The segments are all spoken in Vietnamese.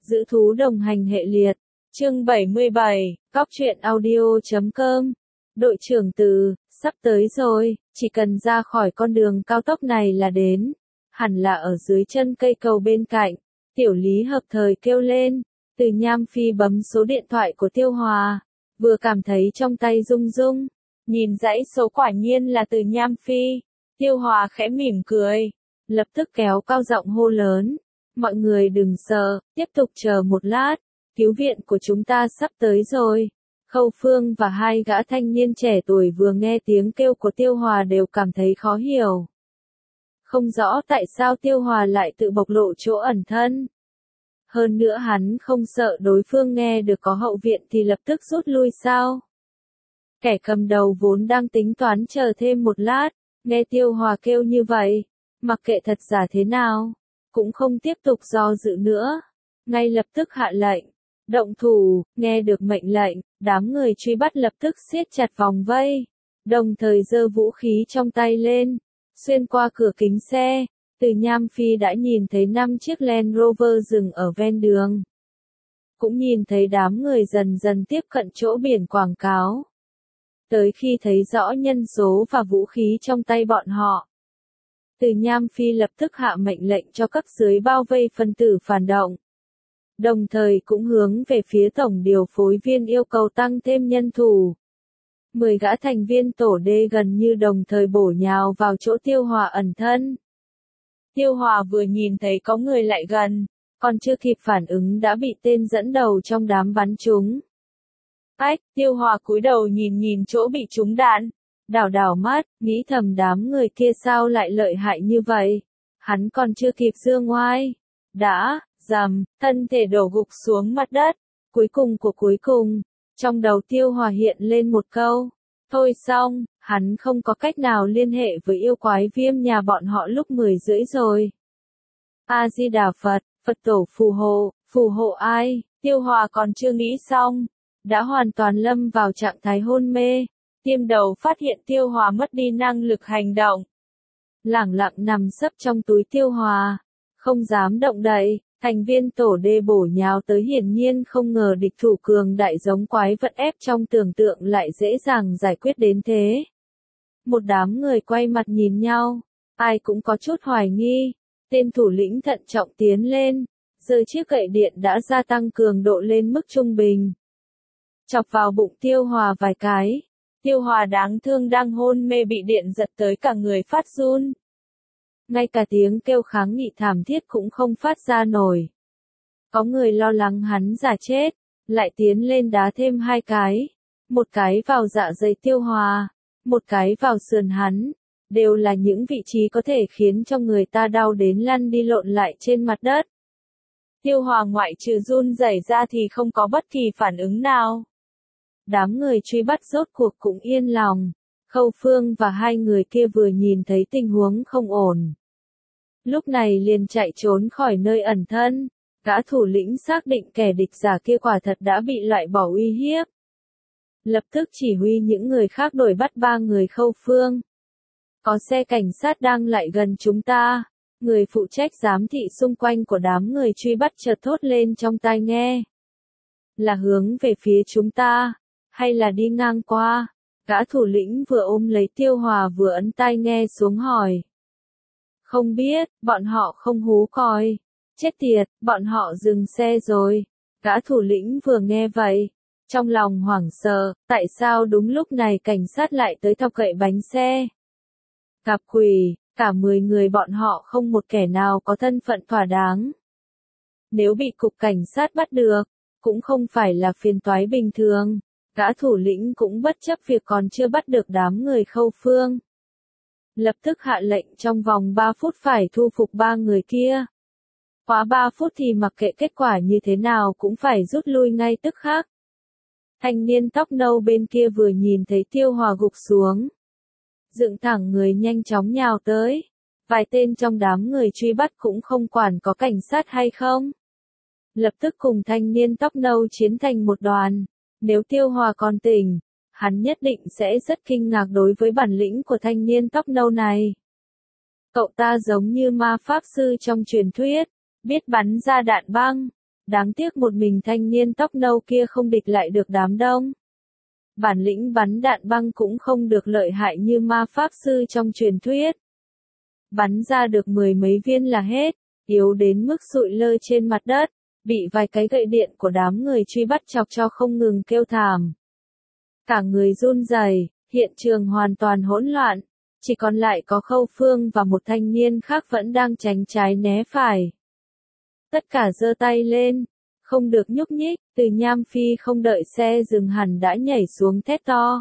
Giữ thú đồng hành hệ liệt. Chương 77, Cóc truyện audio.com. Đội trưởng Từ, sắp tới rồi, chỉ cần ra khỏi con đường cao tốc này là đến. Hẳn là ở dưới chân cây cầu bên cạnh. Tiểu Lý hợp thời kêu lên. Từ Nham Phi bấm số điện thoại của Tiêu Hòa. Vừa cảm thấy trong tay rung rung. Nhìn dãy số quả nhiên là Từ Nham Phi. Tiêu Hòa khẽ mỉm cười. Lập tức kéo cao giọng hô lớn. Mọi người đừng sợ, tiếp tục chờ một lát. Cứu viện của chúng ta sắp tới rồi. Khâu Phương và hai gã thanh niên trẻ tuổi vừa nghe tiếng kêu của Tiêu Hòa đều cảm thấy khó hiểu. Không rõ tại sao Tiêu Hòa lại tự bộc lộ chỗ ẩn thân. Hơn nữa hắn không sợ đối phương nghe được có hậu viện thì lập tức rút lui sao? Kẻ cầm đầu vốn đang tính toán chờ thêm một lát, nghe Tiêu Hòa kêu như vậy, mặc kệ thật giả thế nào, cũng không tiếp tục do dự nữa, ngay lập tức hạ lệnh, động thủ. Nghe được mệnh lệnh, đám người truy bắt lập tức siết chặt vòng vây, đồng thời giơ vũ khí trong tay lên, xuyên qua cửa kính xe. Từ Nham Phi đã nhìn thấy 5 chiếc Land Rover dừng ở ven đường. Cũng nhìn thấy đám người dần dần tiếp cận chỗ biển quảng cáo. Tới khi thấy rõ nhân số và vũ khí trong tay bọn họ, Từ Nham Phi lập tức hạ mệnh lệnh cho cấp dưới bao vây phân tử phản động. Đồng thời cũng hướng về phía tổng điều phối viên yêu cầu tăng thêm nhân thủ. 10 gã thành viên tổ D gần như đồng thời bổ nhào vào chỗ Tiêu Hòa ẩn thân. Tiêu Hòa vừa nhìn thấy có người lại gần, còn chưa kịp phản ứng đã bị tên dẫn đầu trong đám bắn trúng. Ách, Tiêu Hòa cúi đầu nhìn chỗ bị trúng đạn, đảo mắt, nghĩ thầm đám người kia sao lại lợi hại như vậy. Hắn còn chưa kịp giương oai, đã, rầm, thân thể đổ gục xuống mặt đất. Cuối cùng của cuối cùng, trong đầu Tiêu Hòa hiện lên một câu. Thôi xong, hắn không có cách nào liên hệ với yêu quái viêm nhà bọn họ lúc 10 rưỡi rồi. A-di-đà Phật, Phật tổ phù hộ ai? Tiêu Hòa còn chưa nghĩ xong, đã hoàn toàn lâm vào trạng thái hôn mê. Tiêm đầu phát hiện Tiêu Hòa mất đi năng lực hành động. Lẳng lặng nằm sấp trong túi Tiêu Hòa, không dám động đậy. Thành viên tổ D bổ nhào tới hiển nhiên không ngờ địch thủ cường đại giống quái vật ép trong tưởng tượng lại dễ dàng giải quyết đến thế. Một đám người quay mặt nhìn nhau, ai cũng có chút hoài nghi. Tên thủ lĩnh thận trọng tiến lên, giơ chiếc gậy điện đã gia tăng cường độ lên mức trung bình. Chọc vào bụng Tiêu Hòa vài cái. Tiêu Hòa đáng thương đang hôn mê bị điện giật tới cả người phát run. Ngay cả tiếng kêu kháng nghị thảm thiết cũng không phát ra nổi. Có người lo lắng hắn giả chết, lại tiến lên đá thêm 2 cái. Một cái vào dạ dày Tiêu Hòa, một cái vào sườn hắn. Đều là những vị trí có thể khiến cho người ta đau đến lăn đi lộn lại trên mặt đất. Tiêu Hòa ngoại trừ run rẩy ra thì không có bất kỳ phản ứng nào. Đám người truy bắt rốt cuộc cũng yên lòng. Khâu Phương và hai người kia vừa nhìn thấy tình huống không ổn, lúc này liền chạy trốn khỏi nơi ẩn thân. Gã thủ lĩnh xác định kẻ địch giả kia quả thật đã bị loại bỏ uy hiếp. Lập tức chỉ huy những người khác đuổi bắt 3 người Khâu Phương. Có xe cảnh sát đang lại gần chúng ta. Người phụ trách giám thị xung quanh của đám người truy bắt chợt thốt lên trong tai nghe. Là hướng về phía chúng ta, hay là đi ngang qua? Gã thủ lĩnh vừa ôm lấy Tiêu Hòa vừa ấn tai nghe xuống hỏi. Không biết, bọn họ không hú còi. Chết tiệt, bọn họ dừng xe rồi. Gã thủ lĩnh vừa nghe vậy, trong lòng hoảng sợ, tại sao đúng lúc này cảnh sát lại tới thọc gậy bánh xe? Gặp quỷ, cả 10 người bọn họ không một kẻ nào có thân phận thỏa đáng. Nếu bị cục cảnh sát bắt được, cũng không phải là phiền toái bình thường. Gã thủ lĩnh cũng bất chấp việc còn chưa bắt được đám người Khâu Phương. Lập tức hạ lệnh trong vòng 3 phút phải thu phục 3 người kia. Quá 3 phút thì mặc kệ kết quả như thế nào cũng phải rút lui ngay tức khắc. Thanh niên tóc nâu bên kia vừa nhìn thấy Tiêu Hòa gục xuống, dựng thẳng người nhanh chóng nhào tới. Vài tên trong đám người truy bắt cũng không quản có cảnh sát hay không. Lập tức cùng thanh niên tóc nâu chiến thành một đoàn. Nếu Tiêu Hòa còn tỉnh, hắn nhất định sẽ rất kinh ngạc đối với bản lĩnh của thanh niên tóc nâu này. Cậu ta giống như ma pháp sư trong truyền thuyết, biết bắn ra đạn băng, Đáng tiếc một mình thanh niên tóc nâu kia không địch lại được đám đông. Bản lĩnh bắn đạn băng cũng không được lợi hại như ma pháp sư trong truyền thuyết. Bắn ra được 10 mấy viên là hết, yếu đến mức sụi lơ trên mặt đất, bị vài cái gậy điện của đám người truy bắt chọc cho không ngừng kêu thảm. Cả người run rẩy, hiện trường hoàn toàn hỗn loạn, chỉ còn lại có Khâu Phương và một thanh niên khác vẫn đang tránh trái né phải. Tất cả giơ tay lên, không được nhúc nhích, Từ Nham Phi không đợi xe dừng hẳn đã nhảy xuống thét to.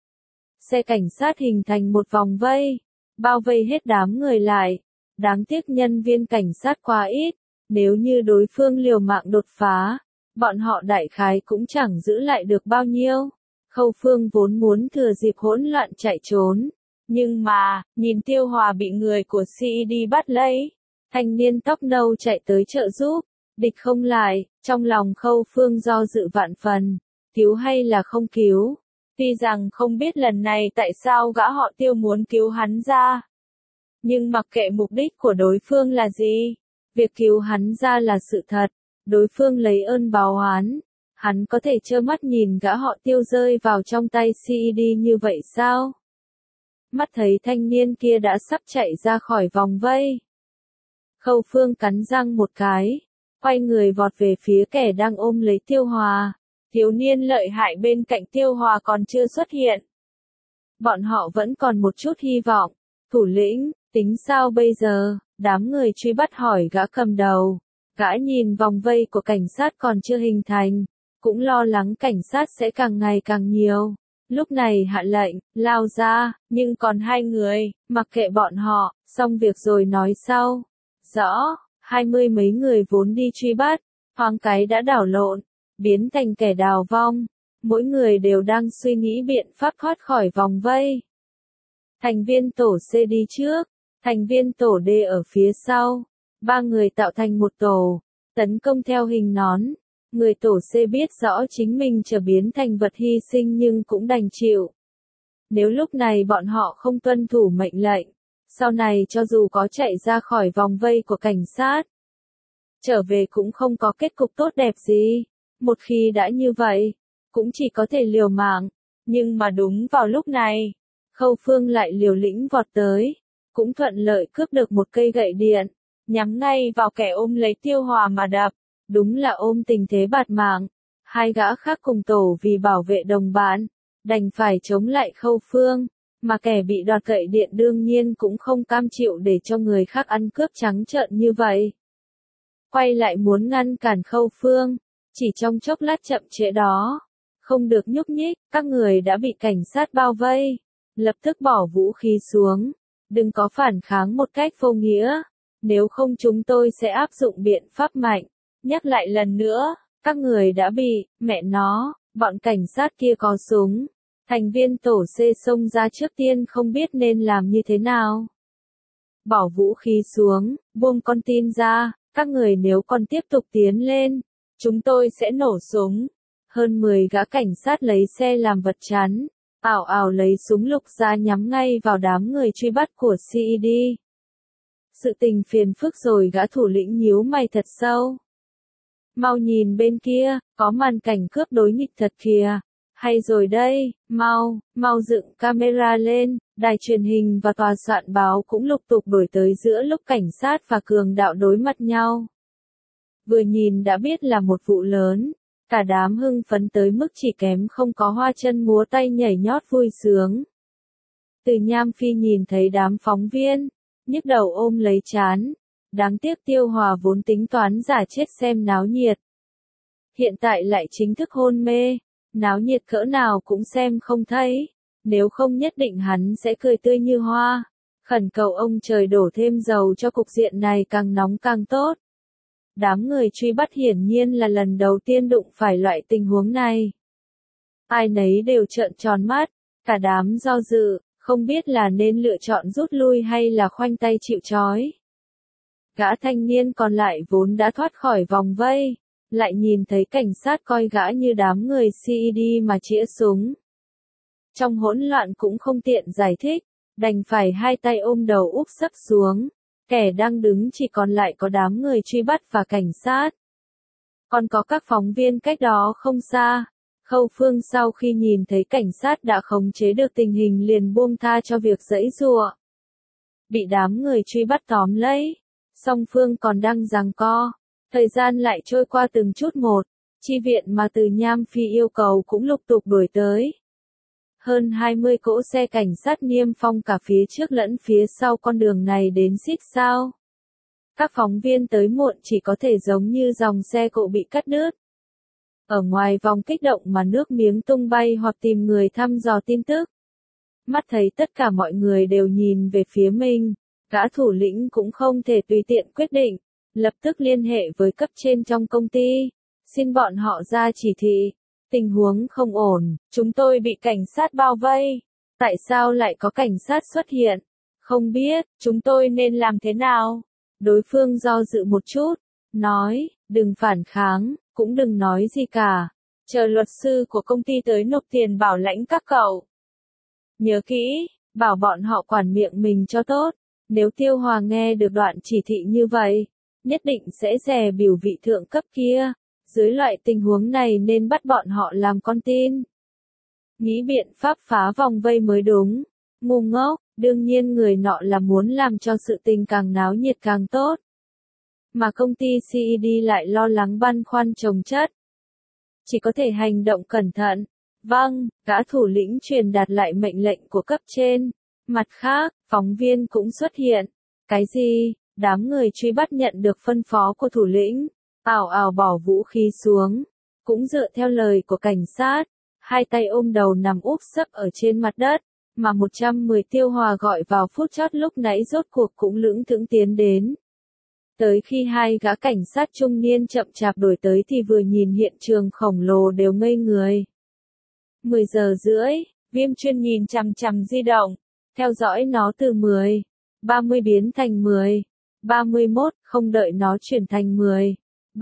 Xe cảnh sát hình thành một vòng vây, bao vây hết đám người lại. Đáng tiếc nhân viên cảnh sát quá ít, nếu như đối phương liều mạng đột phá, bọn họ đại khái cũng chẳng giữ lại được bao nhiêu. Khâu Phương vốn muốn thừa dịp hỗn loạn chạy trốn, nhưng mà, nhìn Tiêu Hòa bị người của CED bắt lấy, thanh niên tóc nâu chạy tới trợ giúp, địch không lại, trong lòng Khâu Phương do dự vạn phần, cứu hay là không cứu. Tuy rằng không biết lần này tại sao gã họ Tiêu muốn cứu hắn ra, nhưng mặc kệ mục đích của đối phương là gì, việc cứu hắn ra là sự thật, đối phương lấy ơn báo oán. Hắn có thể trơ mắt nhìn gã họ Tiêu rơi vào trong tay CED như vậy sao? Mắt thấy thanh niên kia đã sắp chạy ra khỏi vòng vây. Khâu Phương cắn răng một cái, quay người vọt về phía kẻ đang ôm lấy Tiêu Hòa. Thiếu niên lợi hại bên cạnh Tiêu Hòa còn chưa xuất hiện. Bọn họ vẫn còn một chút hy vọng. Thủ lĩnh, tính sao bây giờ? Đám người truy bắt hỏi gã cầm đầu. Gã nhìn vòng vây của cảnh sát còn chưa hình thành, cũng lo lắng cảnh sát sẽ càng ngày càng nhiều. Lúc này hạ lệnh, lao ra, nhưng còn hai người, mặc kệ bọn họ, xong việc rồi nói sau. Rõ, 20 mấy người vốn đi truy bắt, thoáng cái đã đảo lộn, biến thành kẻ đào vong. Mỗi người đều đang suy nghĩ biện pháp thoát khỏi vòng vây. Thành viên tổ C đi trước, thành viên tổ D ở phía sau. Ba người tạo thành một tổ, tấn công theo hình nón. Người tổ C biết rõ chính mình trở biến thành vật hy sinh nhưng cũng đành chịu. Nếu lúc này bọn họ không tuân thủ mệnh lệnh, sau này cho dù có chạy ra khỏi vòng vây của cảnh sát, trở về cũng không có kết cục tốt đẹp gì. Một khi đã như vậy, cũng chỉ có thể liều mạng. Nhưng mà đúng vào lúc này, Khâu Phương lại liều lĩnh vọt tới, cũng thuận lợi cướp được một cây gậy điện, nhắm ngay vào kẻ ôm lấy Tiêu Hòa mà đập. Đúng là ôm tình thế bạt mạng. Hai gã khác cùng tổ vì bảo vệ đồng bạn, đành phải chống lại Khâu Phương, mà kẻ bị đoạt gậy điện đương nhiên cũng không cam chịu để cho người khác ăn cướp trắng trợn như vậy. Quay lại muốn ngăn cản Khâu Phương, chỉ trong chốc lát chậm trễ đó, không được nhúc nhích, các người đã bị cảnh sát bao vây, lập tức bỏ vũ khí xuống, đừng có phản kháng một cách vô nghĩa, nếu không chúng tôi sẽ áp dụng biện pháp mạnh. Nhắc lại lần nữa, các người đã bị, mẹ nó, bọn cảnh sát kia có súng. Thành viên tổ C xông ra trước tiên không biết nên làm như thế nào. Bỏ vũ khí xuống, buông con tin ra, các người nếu còn tiếp tục tiến lên, chúng tôi sẽ nổ súng. Hơn 10 gã cảnh sát lấy xe làm vật chắn, ảo ảo lấy súng lục ra nhắm ngay vào đám người truy bắt của CED. Sự tình phiền phức rồi gã thủ lĩnh nhíu mày thật sâu. Mau nhìn bên kia, có màn cảnh cướp đối nghịch thật kìa. Hay rồi đây, mau dựng camera lên, đài truyền hình và tòa soạn báo cũng lục tục đổi tới giữa lúc cảnh sát và cường đạo đối mặt nhau. Vừa nhìn đã biết là một vụ lớn, cả đám hưng phấn tới mức chỉ kém không có hoa chân múa tay nhảy nhót vui sướng. Từ Nham Phi nhìn thấy đám phóng viên, nhức đầu ôm lấy trán. Đáng tiếc Tiêu Hòa vốn tính toán giả chết xem náo nhiệt. Hiện tại lại chính thức hôn mê, náo nhiệt cỡ nào cũng xem không thấy, nếu không nhất định hắn sẽ cười tươi như hoa. Khẩn cầu ông trời đổ thêm dầu cho cục diện này càng nóng càng tốt. Đám người truy bắt hiển nhiên là lần đầu tiên đụng phải loại tình huống này. Ai nấy đều trợn tròn mắt, cả đám do dự, không biết là nên lựa chọn rút lui hay là khoanh tay chịu trói. Gã thanh niên còn lại vốn đã thoát khỏi vòng vây, lại nhìn thấy cảnh sát coi gã như đám người CED mà chĩa súng. Trong hỗn loạn cũng không tiện giải thích, đành phải hai tay ôm đầu úp sấp xuống, kẻ đang đứng chỉ còn lại có đám người truy bắt và cảnh sát. Còn có các phóng viên cách đó không xa. Khâu Phương sau khi nhìn thấy cảnh sát đã khống chế được tình hình liền buông tha cho việc giãy giụa. Bị đám người truy bắt tóm lấy, song phương còn đang giằng co. Thời gian lại trôi qua từng chút một, chi viện mà Từ Nham Phi yêu cầu cũng lục tục đuổi tới. Hơn 20 cỗ xe cảnh sát niêm phong cả phía trước lẫn phía sau con đường này đến xít sao. Các phóng viên tới muộn chỉ có thể giống như dòng xe cộ bị cắt đứt. Ở ngoài vòng kích động mà nước miếng tung bay hoặc tìm người thăm dò tin tức. Mắt thấy tất cả mọi người đều nhìn về phía mình, gã thủ lĩnh cũng không thể tùy tiện quyết định, lập tức liên hệ với cấp trên trong công ty, xin bọn họ ra chỉ thị. Tình huống không ổn, chúng tôi bị cảnh sát bao vây. Tại sao lại có cảnh sát xuất hiện? Không biết, chúng tôi nên làm thế nào? Đối phương do dự một chút, nói, đừng phản kháng, cũng đừng nói gì cả. Chờ luật sư của công ty tới nộp tiền bảo lãnh các cậu. Nhớ kỹ, bảo bọn họ quản miệng mình cho tốt. Nếu Tiêu Hòa nghe được đoạn chỉ thị như vậy, nhất định sẽ dè bỉu vị thượng cấp kia. Dưới loại tình huống này nên bắt bọn họ làm con tin. Nghĩ biện pháp phá vòng vây mới đúng. Ngu ngốc, đương nhiên người nọ là muốn làm cho sự tình càng náo nhiệt càng tốt. Mà công ty CED lại lo lắng băn khoăn chồng chất. Chỉ có thể hành động cẩn thận. Vâng, gã thủ lĩnh truyền đạt lại mệnh lệnh của cấp trên. Mặt khác, phóng viên cũng xuất hiện. Cái gì? Đám người truy bắt nhận được phân phó của thủ lĩnh. Ào ào bỏ vũ khí xuống. Cũng dựa theo lời của cảnh sát. Hai tay ôm đầu nằm úp sấp ở trên mặt đất. Mà 110 Tiêu Hòa gọi vào phút chót lúc nãy rốt cuộc cũng lững thững tiến đến. Tới khi hai gã cảnh sát trung niên chậm chạp đuổi tới thì vừa nhìn hiện trường khổng lồ đều ngây người. 10 giờ rưỡi, Viêm Chuyên nhìn chằm chằm di động, theo dõi nó từ 10, 30 biến thành 10, 31, không đợi nó chuyển thành 10,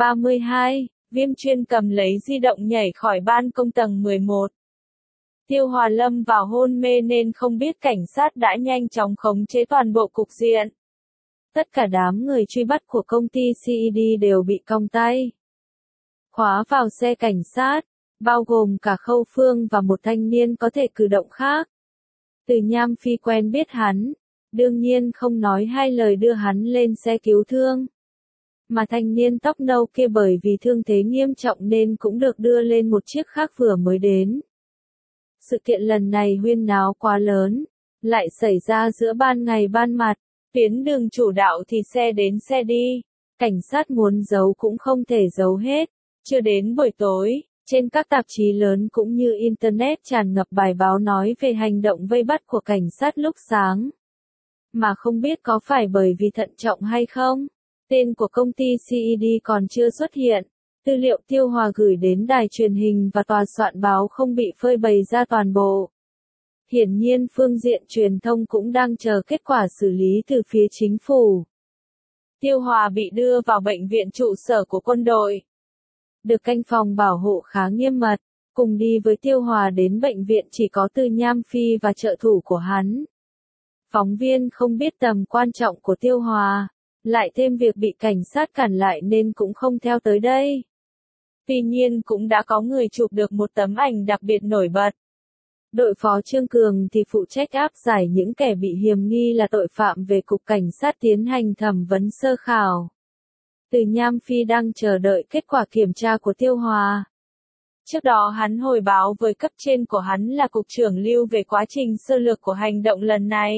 32, Viêm Chuyên cầm lấy di động nhảy khỏi ban công tầng 11. Tiêu Hòa lâm vào hôn mê nên không biết cảnh sát đã nhanh chóng khống chế toàn bộ cục diện. Tất cả đám người truy bắt của công ty CED đều bị còng tay. Khóa vào xe cảnh sát, bao gồm cả Khâu Phương và một thanh niên có thể cử động khác. Từ Nham Phi quen biết hắn, đương nhiên không nói hai lời đưa hắn lên xe cứu thương. Mà thanh niên tóc nâu kia bởi vì thương thế nghiêm trọng nên cũng được đưa lên một chiếc khác vừa mới đến. Sự kiện lần này huyên náo quá lớn, lại xảy ra giữa ban ngày ban mặt, tuyến đường chủ đạo thì xe đến xe đi, cảnh sát muốn giấu cũng không thể giấu hết. Chưa đến buổi tối, trên các tạp chí lớn cũng như Internet tràn ngập bài báo nói về hành động vây bắt của cảnh sát lúc sáng. Mà không biết có phải bởi vì thận trọng hay không, tên của công ty CED còn chưa xuất hiện. Tư liệu Tiêu Hòa gửi đến đài truyền hình và tòa soạn báo không bị phơi bày ra toàn bộ. Hiển nhiên phương diện truyền thông cũng đang chờ kết quả xử lý từ phía chính phủ. Tiêu Hòa bị đưa vào bệnh viện trụ sở của quân đội. Được canh phòng bảo hộ khá nghiêm mật, cùng đi với Tiêu Hòa đến bệnh viện chỉ có Từ Nham Phi và trợ thủ của hắn. Phóng viên không biết tầm quan trọng của Tiêu Hòa, lại thêm việc bị cảnh sát cản lại nên cũng không theo tới đây. Tuy nhiên cũng đã có người chụp được một tấm ảnh đặc biệt nổi bật. Đội phó Trương Cường thì phụ trách áp giải những kẻ bị hiềm nghi là tội phạm về cục cảnh sát tiến hành thẩm vấn sơ khảo. Từ Nham Phi đang chờ đợi kết quả kiểm tra của Tiêu Hòa. Trước đó hắn hồi báo với cấp trên của hắn là cục trưởng Lưu về quá trình sơ lược của hành động lần này.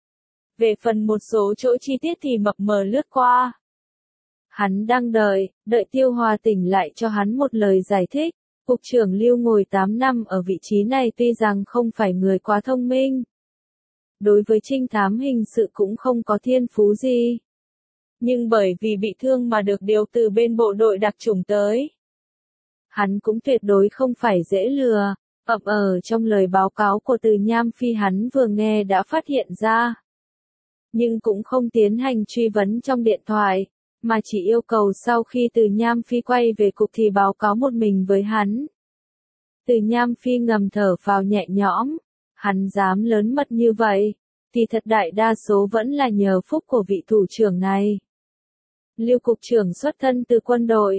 Về phần một số chỗ chi tiết thì mập mờ lướt qua. Hắn đang đợi Tiêu Hòa tỉnh lại cho hắn một lời giải thích. Cục trưởng Lưu ngồi 8 năm ở vị trí này tuy rằng không phải người quá thông minh. Đối với trinh thám hình sự cũng không có thiên phú gì. Nhưng bởi vì bị thương mà được điều từ bên bộ đội đặc chủng tới. Hắn cũng tuyệt đối không phải dễ lừa, ở trong lời báo cáo của Từ Nham Phi hắn vừa nghe đã phát hiện ra. Nhưng cũng không tiến hành truy vấn trong điện thoại, mà chỉ yêu cầu sau khi Từ Nham Phi quay về cục thì báo cáo một mình với hắn. Từ Nham Phi ngầm thở phào nhẹ nhõm, hắn dám lớn mật như vậy, thì thật đại đa số vẫn là nhờ phúc của vị thủ trưởng này. Lưu cục trưởng xuất thân từ quân đội,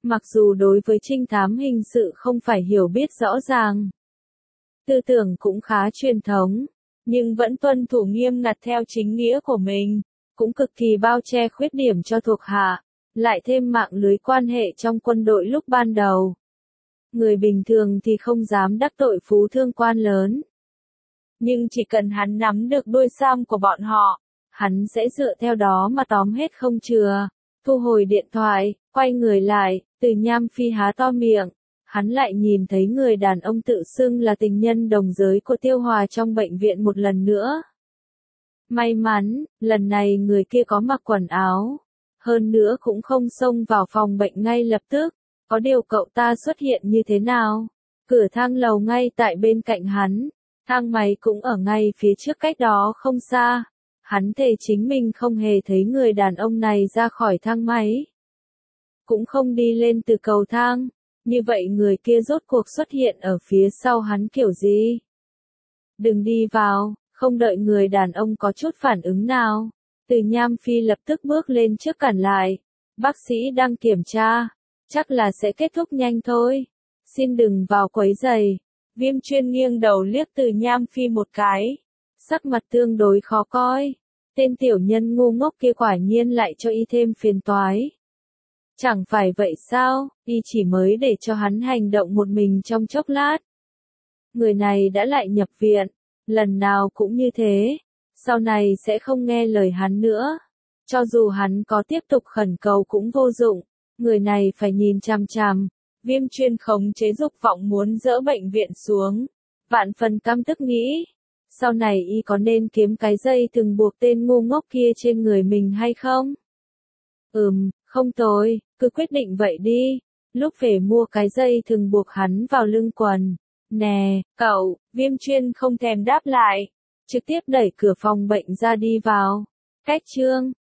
Mặc dù đối với trinh thám hình sự không phải hiểu biết rõ ràng, tư tưởng cũng khá truyền thống, nhưng vẫn tuân thủ nghiêm ngặt theo chính nghĩa của mình, cũng cực kỳ bao che khuyết điểm cho thuộc hạ, lại thêm mạng lưới quan hệ trong quân đội lúc ban đầu. Người bình thường thì không dám đắc tội phú thương quan lớn. Nhưng chỉ cần hắn nắm được đuôi sam của bọn họ, hắn sẽ dựa theo đó mà tóm hết không chừa. Thu hồi điện thoại, quay người lại, Từ Nham Phi há to miệng. Hắn lại nhìn thấy người đàn ông tự xưng là tình nhân đồng giới của Tiêu Hòa trong bệnh viện một lần nữa. May mắn, lần này người kia có mặc quần áo. Hơn nữa cũng không xông vào phòng bệnh ngay lập tức. Có điều cậu ta xuất hiện như thế nào? Cửa thang lầu ngay tại bên cạnh hắn. Thang máy cũng ở ngay phía trước cách đó không xa. Hắn thề chính mình không hề thấy người đàn ông này ra khỏi thang máy. Cũng không đi lên từ cầu thang. Như vậy người kia rốt cuộc xuất hiện ở phía sau hắn kiểu gì? Đừng đi vào, không đợi người đàn ông có chút phản ứng nào. Từ Nham Phi lập tức bước lên trước cản lại. Bác sĩ đang kiểm tra, chắc là sẽ kết thúc nhanh thôi. Xin đừng vào quấy rầy. Viêm Chuyên nghiêng đầu liếc Từ Nham Phi một cái. Sắc mặt tương đối khó coi. Tên tiểu nhân ngu ngốc kia quả nhiên lại cho y thêm phiền toái. Chẳng phải vậy sao, y chỉ mới để cho hắn hành động một mình trong chốc lát. Người này đã lại nhập viện, lần nào cũng như thế, sau này sẽ không nghe lời hắn nữa. Cho dù hắn có tiếp tục khẩn cầu cũng vô dụng, người này phải nhìn chằm chằm. Viêm Chuyên khống chế dục vọng muốn dỡ bệnh viện xuống, vạn phần căm tức nghĩ. Sau này y có nên kiếm cái dây thừng buộc tên ngu ngốc kia trên người mình hay không? Không tồi, cứ quyết định vậy đi. Lúc về mua cái dây thừng buộc hắn vào lưng quần. Nè, cậu, Viêm Chuyên không thèm đáp lại. Trực tiếp đẩy cửa phòng bệnh ra đi vào. Cách chương